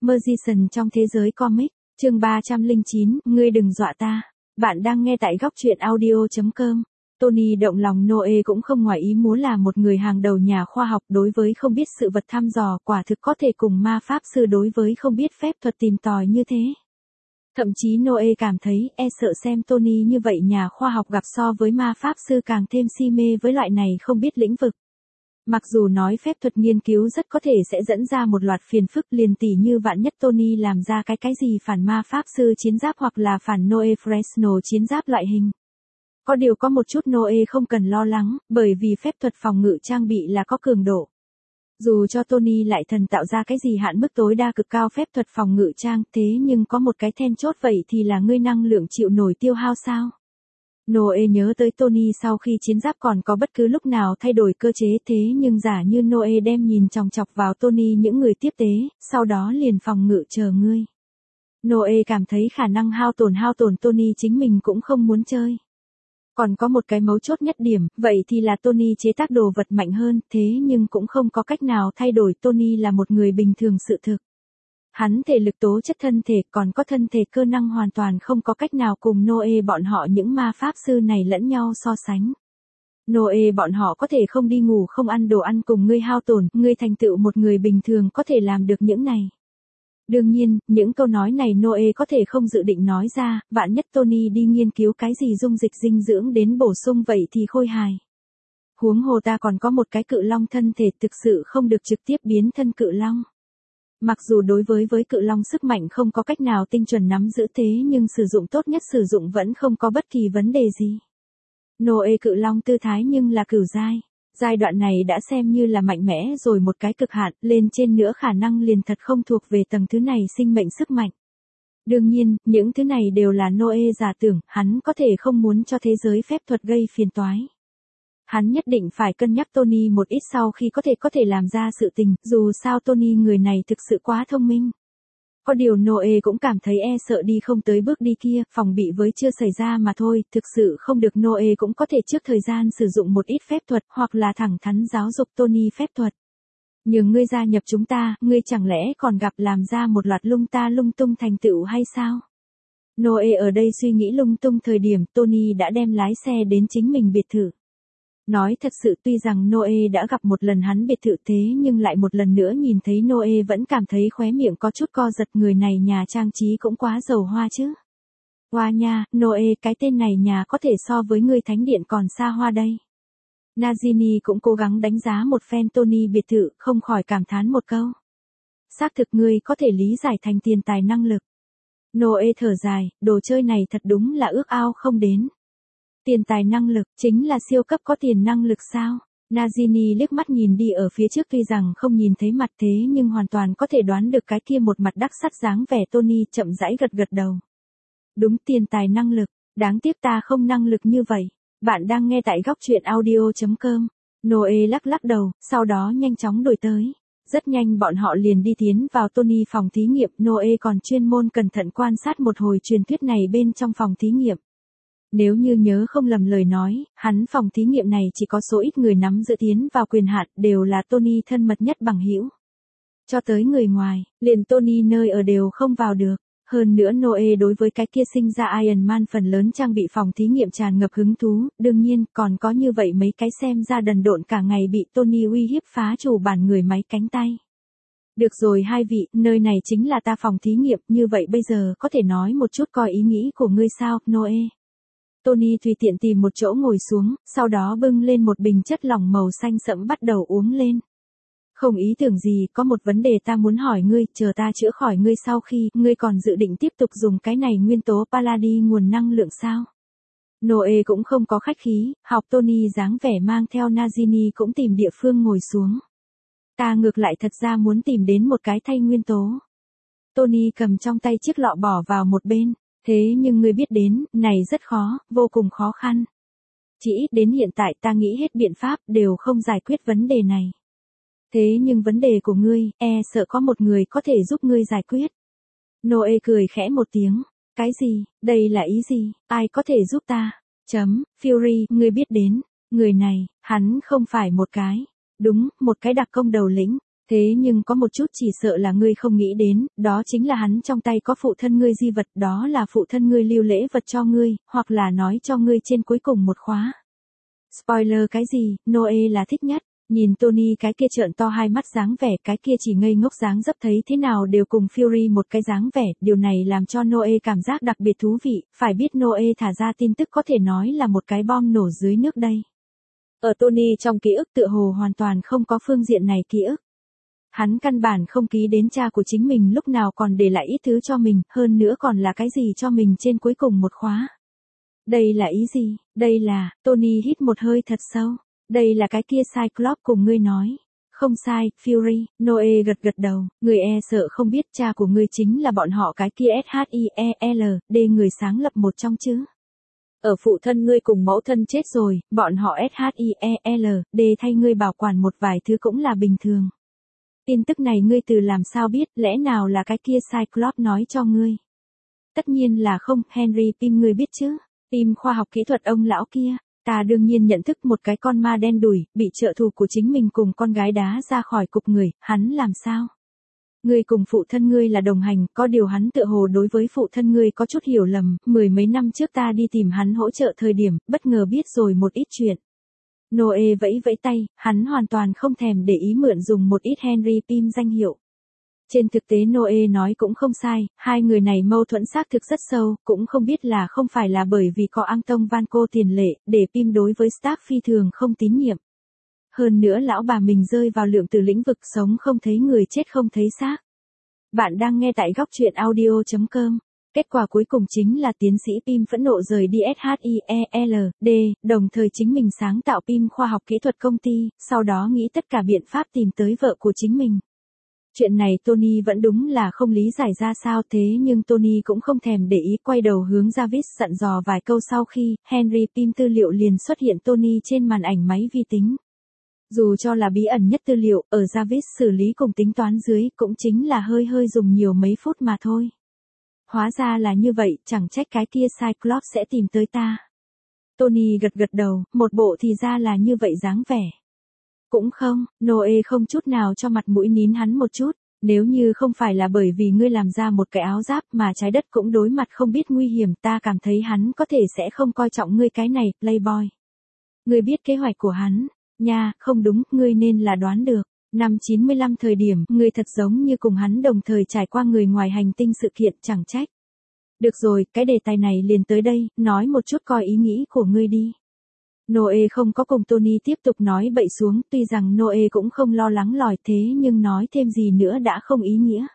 Magician trong thế giới comic, chương 309, ngươi đừng dọa ta. Bạn đang nghe tại góc truyện audio.com. Tony động lòng Noe cũng không ngoài ý muốn là một người hàng đầu nhà khoa học đối với không biết sự vật thăm dò quả thực có thể cùng ma pháp sư đối với không biết phép thuật tìm tòi như thế. Thậm chí Noe cảm thấy sợ xem Tony như vậy nhà khoa học gặp so với ma pháp sư càng thêm si mê với loại này không biết lĩnh vực. Mặc dù nói phép thuật nghiên cứu rất có thể sẽ dẫn ra một loạt phiền phức liền tỉ như vạn nhất Tony làm ra cái gì phản ma pháp sư chiến giáp hoặc là phản Noe Fresno chiến giáp loại hình. Có điều có một chút Noe không cần lo lắng, bởi vì phép thuật phòng ngự trang bị là có cường độ. Dù cho Tony lại thần tạo ra cái gì hạn mức tối đa cực cao phép thuật phòng ngự trang, thế nhưng có một cái then chốt vậy thì là ngươi năng lượng chịu nổi tiêu hao sao? Noe nhớ tới Tony sau khi chiến giáp còn có bất cứ lúc nào thay đổi cơ chế thế nhưng giả như Noe đem nhìn chòng chọc vào Tony những người tiếp tế, sau đó liền phòng ngự chờ ngươi. Noe cảm thấy khả năng hao tổn Tony chính mình cũng không muốn chơi. Còn có một cái mấu chốt nhất điểm, vậy thì là Tony chế tác đồ vật mạnh hơn, thế nhưng cũng không có cách nào thay đổi Tony là một người bình thường sự thực. Hắn thể lực tố chất thân thể còn có thân thể cơ năng hoàn toàn không có cách nào cùng Noe bọn họ những ma pháp sư này lẫn nhau so sánh. Noe bọn họ có thể không đi ngủ không ăn đồ ăn cùng ngươi hao tổn, ngươi thành tựu một người bình thường có thể làm được những này. Đương nhiên, những câu nói này Noe có thể không dự định nói ra, vạn nhất Tony đi nghiên cứu cái gì dung dịch dinh dưỡng đến bổ sung vậy thì khôi hài. Huống hồ ta còn có một cái cự long thân thể thực sự không được trực tiếp biến thân cự long. Mặc dù đối với cự long sức mạnh không có cách nào tinh chuẩn nắm giữ thế nhưng sử dụng tốt nhất sử dụng vẫn không có bất kỳ vấn đề gì. Noe cự long tư thái nhưng là cửu giai. Giai đoạn này đã xem như là mạnh mẽ rồi một cái cực hạn, lên trên nữa khả năng liền thật không thuộc về tầng thứ này sinh mệnh sức mạnh. Đương nhiên, những thứ này đều là Noe giả tưởng, hắn có thể không muốn cho thế giới phép thuật gây phiền toái. Hắn nhất định phải cân nhắc Tony một ít sau khi có thể làm ra sự tình, dù sao Tony người này thực sự quá thông minh. Có điều Noe cũng cảm thấy sợ đi không tới bước đi kia, phòng bị với chưa xảy ra mà thôi, thực sự không được Noe cũng có thể trước thời gian sử dụng một ít phép thuật hoặc là thẳng thắn giáo dục Tony phép thuật. Nhưng ngươi gia nhập chúng ta, ngươi chẳng lẽ còn gặp làm ra một loạt lung tung thành tựu hay sao? Noe ở đây suy nghĩ lung tung thời điểm Tony đã đem lái xe đến chính mình biệt thự. Nói thật sự tuy rằng Noe đã gặp một lần hắn biệt thự thế nhưng lại một lần nữa nhìn thấy Noe vẫn cảm thấy khóe miệng có chút co giật người này nhà trang trí cũng quá giàu hoa chứ. Hoa nha, Noe cái tên này nhà có thể so với ngươi thánh điện còn xa hoa đây. Nagini cũng cố gắng đánh giá một phen Tony biệt thự không khỏi cảm thán một câu. Xác thực ngươi có thể lý giải thành tiền tài năng lực. Noe thở dài, đồ chơi này thật đúng là ước ao không đến. Tiền tài năng lực, chính là siêu cấp có tiền năng lực sao? Nagini liếc mắt nhìn đi ở phía trước tuy rằng không nhìn thấy mặt thế nhưng hoàn toàn có thể đoán được cái kia một mặt đắc sắt dáng vẻ Tony chậm rãi gật đầu. Đúng tiền tài năng lực, đáng tiếc ta không năng lực như vậy. Bạn đang nghe tại góc truyện audio.com. Noe lắc đầu, sau đó nhanh chóng đổi tới. Rất nhanh bọn họ liền đi tiến vào Tony phòng thí nghiệm, Noe còn chuyên môn cẩn thận quan sát một hồi truyền thuyết này bên trong phòng thí nghiệm. Nếu như nhớ không lầm lời nói, hắn phòng thí nghiệm này chỉ có số ít người nắm giữ tiến vào quyền hạn đều là Tony thân mật nhất bằng hữu. Cho tới người ngoài, liền Tony nơi ở đều không vào được. Hơn nữa Noe đối với cái kia sinh ra Iron Man phần lớn trang bị phòng thí nghiệm tràn ngập hứng thú, đương nhiên còn có như vậy mấy cái xem ra đần độn cả ngày bị Tony uy hiếp phá chủ bản người máy cánh tay. Được rồi hai vị, nơi này chính là ta phòng thí nghiệm, như vậy bây giờ có thể nói một chút coi ý nghĩ của ngươi sao, Noe. Tony tùy tiện tìm một chỗ ngồi xuống, sau đó bưng lên một bình chất lỏng màu xanh sẫm bắt đầu uống lên. Không ý tưởng gì, có một vấn đề ta muốn hỏi ngươi, chờ ta chữa khỏi ngươi sau khi, ngươi còn dự định tiếp tục dùng cái này nguyên tố Palladi nguồn năng lượng sao? Noe cũng không có khách khí, học Tony dáng vẻ mang theo Nagini cũng tìm địa phương ngồi xuống. Ta ngược lại thật ra muốn tìm đến một cái thay nguyên tố. Tony cầm trong tay chiếc lọ bỏ vào một bên. Thế nhưng ngươi biết đến, này rất khó, vô cùng khó khăn. Chỉ ít đến hiện tại ta nghĩ hết biện pháp đều không giải quyết vấn đề này. Thế nhưng vấn đề của ngươi, sợ có một người có thể giúp ngươi giải quyết. Noe cười khẽ một tiếng. Cái gì, đây là ý gì, ai có thể giúp ta? Fury, ngươi biết đến, người này, hắn không phải một cái. Đúng, một cái đặc công đầu lĩnh. Thế nhưng có một chút chỉ sợ là ngươi không nghĩ đến, đó chính là hắn trong tay có phụ thân ngươi di vật, đó là phụ thân ngươi lưu lễ vật cho ngươi, hoặc là nói cho ngươi trên cuối cùng một khóa. Spoiler cái gì, Noe là thích nhất. Nhìn Tony cái kia trợn to hai mắt dáng vẻ, cái kia chỉ ngây ngốc dáng dấp thấy thế nào đều cùng Fury một cái dáng vẻ, điều này làm cho Noe cảm giác đặc biệt thú vị, phải biết Noe thả ra tin tức có thể nói là một cái bom nổ dưới nước đây. Ở Tony trong ký ức tựa hồ hoàn toàn không có phương diện này ký ức. Hắn căn bản không ký đến cha của chính mình lúc nào còn để lại ít thứ cho mình, hơn nữa còn là cái gì cho mình trên cuối cùng một khóa. Đây là ý gì? Đây là, Tony hít một hơi thật sâu. Đây là cái kia Cyclops cùng ngươi nói. Không sai, Fury, Noe gật gật đầu, người sợ không biết cha của ngươi chính là bọn họ cái kia SHIELD người sáng lập một trong chứ. Ở phụ thân ngươi cùng mẫu thân chết rồi, bọn họ SHIELD thay ngươi bảo quản một vài thứ cũng là bình thường. Tin tức này ngươi từ làm sao biết, lẽ nào là cái kia Cyclops nói cho ngươi? Tất nhiên là không, Henry Pym ngươi biết chứ, Pym khoa học kỹ thuật ông lão kia. Ta đương nhiên nhận thức một cái con ma đen đủi, bị trợ thù của chính mình cùng con gái đá ra khỏi cục người, hắn làm sao? Ngươi cùng phụ thân ngươi là đồng hành, có điều hắn tựa hồ đối với phụ thân ngươi có chút hiểu lầm, mười mấy năm trước ta đi tìm hắn hỗ trợ thời điểm, bất ngờ biết rồi một ít chuyện. Noe vẫy vẫy tay, hắn hoàn toàn không thèm để ý mượn dùng một ít Henry Pym danh hiệu. Trên thực tế Noe nói cũng không sai, hai người này mâu thuẫn xác thực rất sâu, cũng không biết là không phải là bởi vì có Anton Vanko tiền lệ, để Pym đối với Stark phi thường không tín nhiệm. Hơn nữa lão bà mình rơi vào lượng tử lĩnh vực sống không thấy người chết không thấy xác. Bạn đang nghe tại góc truyện audio.com. Kết quả cuối cùng chính là tiến sĩ Pym phẫn nộ rời đi SHIELD, đồng thời chính mình sáng tạo Pym khoa học kỹ thuật công ty, sau đó nghĩ tất cả biện pháp tìm tới vợ của chính mình. Chuyện này Tony vẫn đúng là không lý giải ra sao thế nhưng Tony cũng không thèm để ý quay đầu hướng Jarvis dặn dò vài câu sau khi Henry Pym tư liệu liền xuất hiện Tony trên màn ảnh máy vi tính. Dù cho là bí ẩn nhất tư liệu, ở Jarvis xử lý cùng tính toán dưới cũng chính là hơi dùng nhiều mấy phút mà thôi. Hóa ra là như vậy, chẳng trách cái kia Cyclops sẽ tìm tới ta. Tony gật gật đầu, một bộ thì ra là như vậy dáng vẻ. Cũng không, Noe không chút nào cho mặt mũi nín hắn một chút, nếu như không phải là bởi vì ngươi làm ra một cái áo giáp mà trái đất cũng đối mặt không biết nguy hiểm ta cảm thấy hắn có thể sẽ không coi trọng ngươi cái này, playboy. Ngươi biết kế hoạch của hắn, nha, không đúng, ngươi nên là đoán được. Năm 95 thời điểm, ngươi thật giống như cùng hắn đồng thời trải qua người ngoài hành tinh sự kiện chẳng trách. Được rồi, cái đề tài này liền tới đây, nói một chút coi ý nghĩ của ngươi đi. Noe không có cùng Tony tiếp tục nói bậy xuống, tuy rằng Noe cũng không lo lắng lòi thế nhưng nói thêm gì nữa đã không ý nghĩa.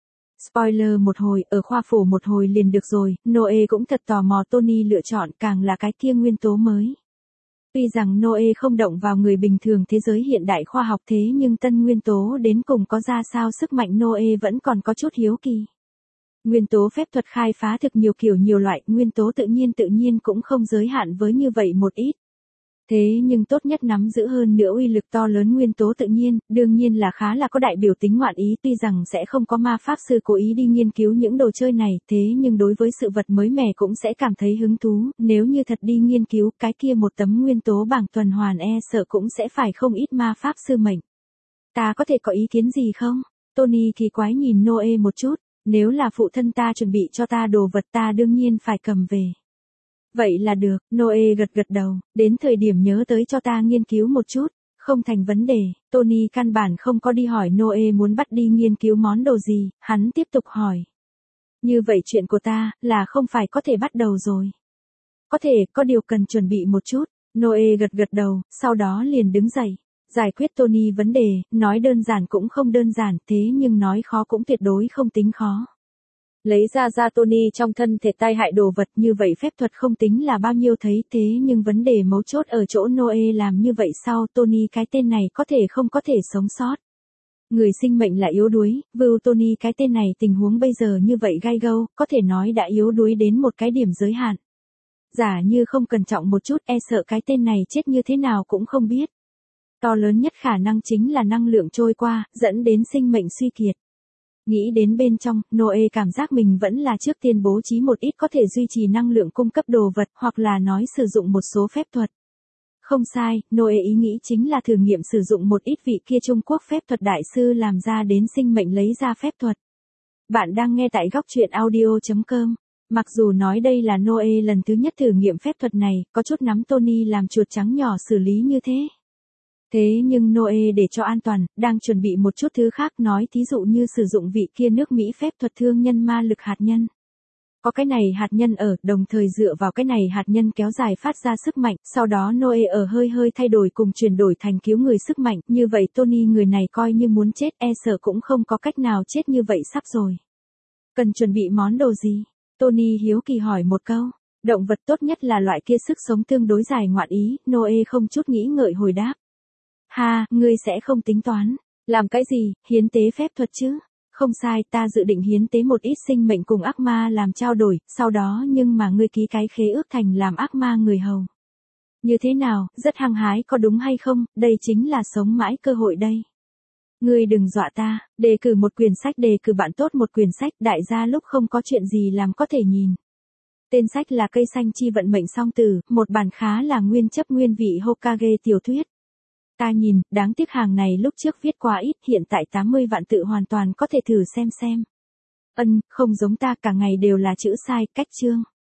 Spoiler một hồi, ở khoa phổ một hồi liền được rồi, Noe cũng thật tò mò Tony lựa chọn càng là cái kia nguyên tố mới. Tuy rằng Noe không động vào người bình thường thế giới hiện đại khoa học thế nhưng tân nguyên tố đến cùng có ra sao sức mạnh Noe vẫn còn có chút hiếu kỳ. Nguyên tố phép thuật khai phá thực nhiều kiểu nhiều loại, nguyên tố tự nhiên cũng không giới hạn với như vậy một ít. Thế nhưng tốt nhất nắm giữ hơn nữa uy lực to lớn nguyên tố tự nhiên, đương nhiên là khá là có đại biểu tính ngoạn ý tuy rằng sẽ không có ma pháp sư cố ý đi nghiên cứu những đồ chơi này, thế nhưng đối với sự vật mới mẻ cũng sẽ cảm thấy hứng thú, nếu như thật đi nghiên cứu cái kia một tấm nguyên tố bảng tuần hoàn sợ cũng sẽ phải không ít ma pháp sư mệnh. Ta có thể có ý kiến gì không? Tony kỳ quái nhìn Noe một chút, nếu là phụ thân ta chuẩn bị cho ta đồ vật ta đương nhiên phải cầm về. Vậy là được, Noe gật gật đầu, đến thời điểm nhớ tới cho ta nghiên cứu một chút, không thành vấn đề, Tony căn bản không có đi hỏi Noe muốn bắt đi nghiên cứu món đồ gì, hắn tiếp tục hỏi. Như vậy chuyện của ta, là không phải có thể bắt đầu rồi. Có thể, có điều cần chuẩn bị một chút, Noe gật gật đầu, sau đó liền đứng dậy. Giải quyết Tony vấn đề, nói đơn giản cũng không đơn giản, thế nhưng nói khó cũng tuyệt đối không tính khó. Lấy ra Tony trong thân thể tai hại đồ vật như vậy phép thuật không tính là bao nhiêu thấy thế nhưng vấn đề mấu chốt ở chỗ Noe làm như vậy sau Tony cái tên này có thể không có thể sống sót. Người sinh mệnh là yếu đuối, vưu Tony cái tên này tình huống bây giờ như vậy gai gâu, có thể nói đã yếu đuối đến một cái điểm giới hạn. Giả như không cẩn trọng một chút sợ cái tên này chết như thế nào cũng không biết. To lớn nhất khả năng chính là năng lượng trôi qua, dẫn đến sinh mệnh suy kiệt. Nghĩ đến bên trong, Noe cảm giác mình vẫn là trước tiên bố trí một ít có thể duy trì năng lượng cung cấp đồ vật hoặc là nói sử dụng một số phép thuật. Không sai, Noe ý nghĩ chính là thử nghiệm sử dụng một ít vị kia Trung Quốc phép thuật đại sư làm ra đến sinh mệnh lấy ra phép thuật. Bạn đang nghe tại góc truyện audio.com. Mặc dù nói đây là Noe lần thứ nhất thử nghiệm phép thuật này, có chút nắm Tony làm chuột trắng nhỏ xử lý như thế. Thế nhưng Noe để cho an toàn, đang chuẩn bị một chút thứ khác, nói thí dụ như sử dụng vị kia nước Mỹ phép thuật thương nhân ma lực hạt nhân. Có cái này hạt nhân ở, đồng thời dựa vào cái này hạt nhân kéo dài phát ra sức mạnh, sau đó Noe ở hơi thay đổi cùng chuyển đổi thành cứu người sức mạnh, như vậy Tony người này coi như muốn chết e sợ cũng không có cách nào chết như vậy sắp rồi. Cần chuẩn bị món đồ gì? Tony hiếu kỳ hỏi một câu. Động vật tốt nhất là loại kia sức sống tương đối dài ngoạn ý, Noe không chút nghĩ ngợi hồi đáp. Ha, ngươi sẽ không tính toán. Làm cái gì, hiến tế phép thuật chứ? Không sai, ta dự định hiến tế một ít sinh mệnh cùng ác ma làm trao đổi, sau đó nhưng mà ngươi ký cái khế ước thành làm ác ma người hầu. Như thế nào, rất hăng hái có đúng hay không, đây chính là sống mãi cơ hội đây. Ngươi đừng dọa ta, đề cử một quyển sách, đề cử bạn tốt một quyển sách, đại gia lúc không có chuyện gì làm có thể nhìn. Tên sách là Cây xanh chi vận mệnh song tử, một bản khá là nguyên chấp nguyên vị Hokage tiểu thuyết. Ta nhìn, đáng tiếc hàng này lúc trước viết quá ít, hiện tại 80 vạn tự hoàn toàn có thể thử xem. Không giống ta, cả ngày đều là chữ sai, cách chương.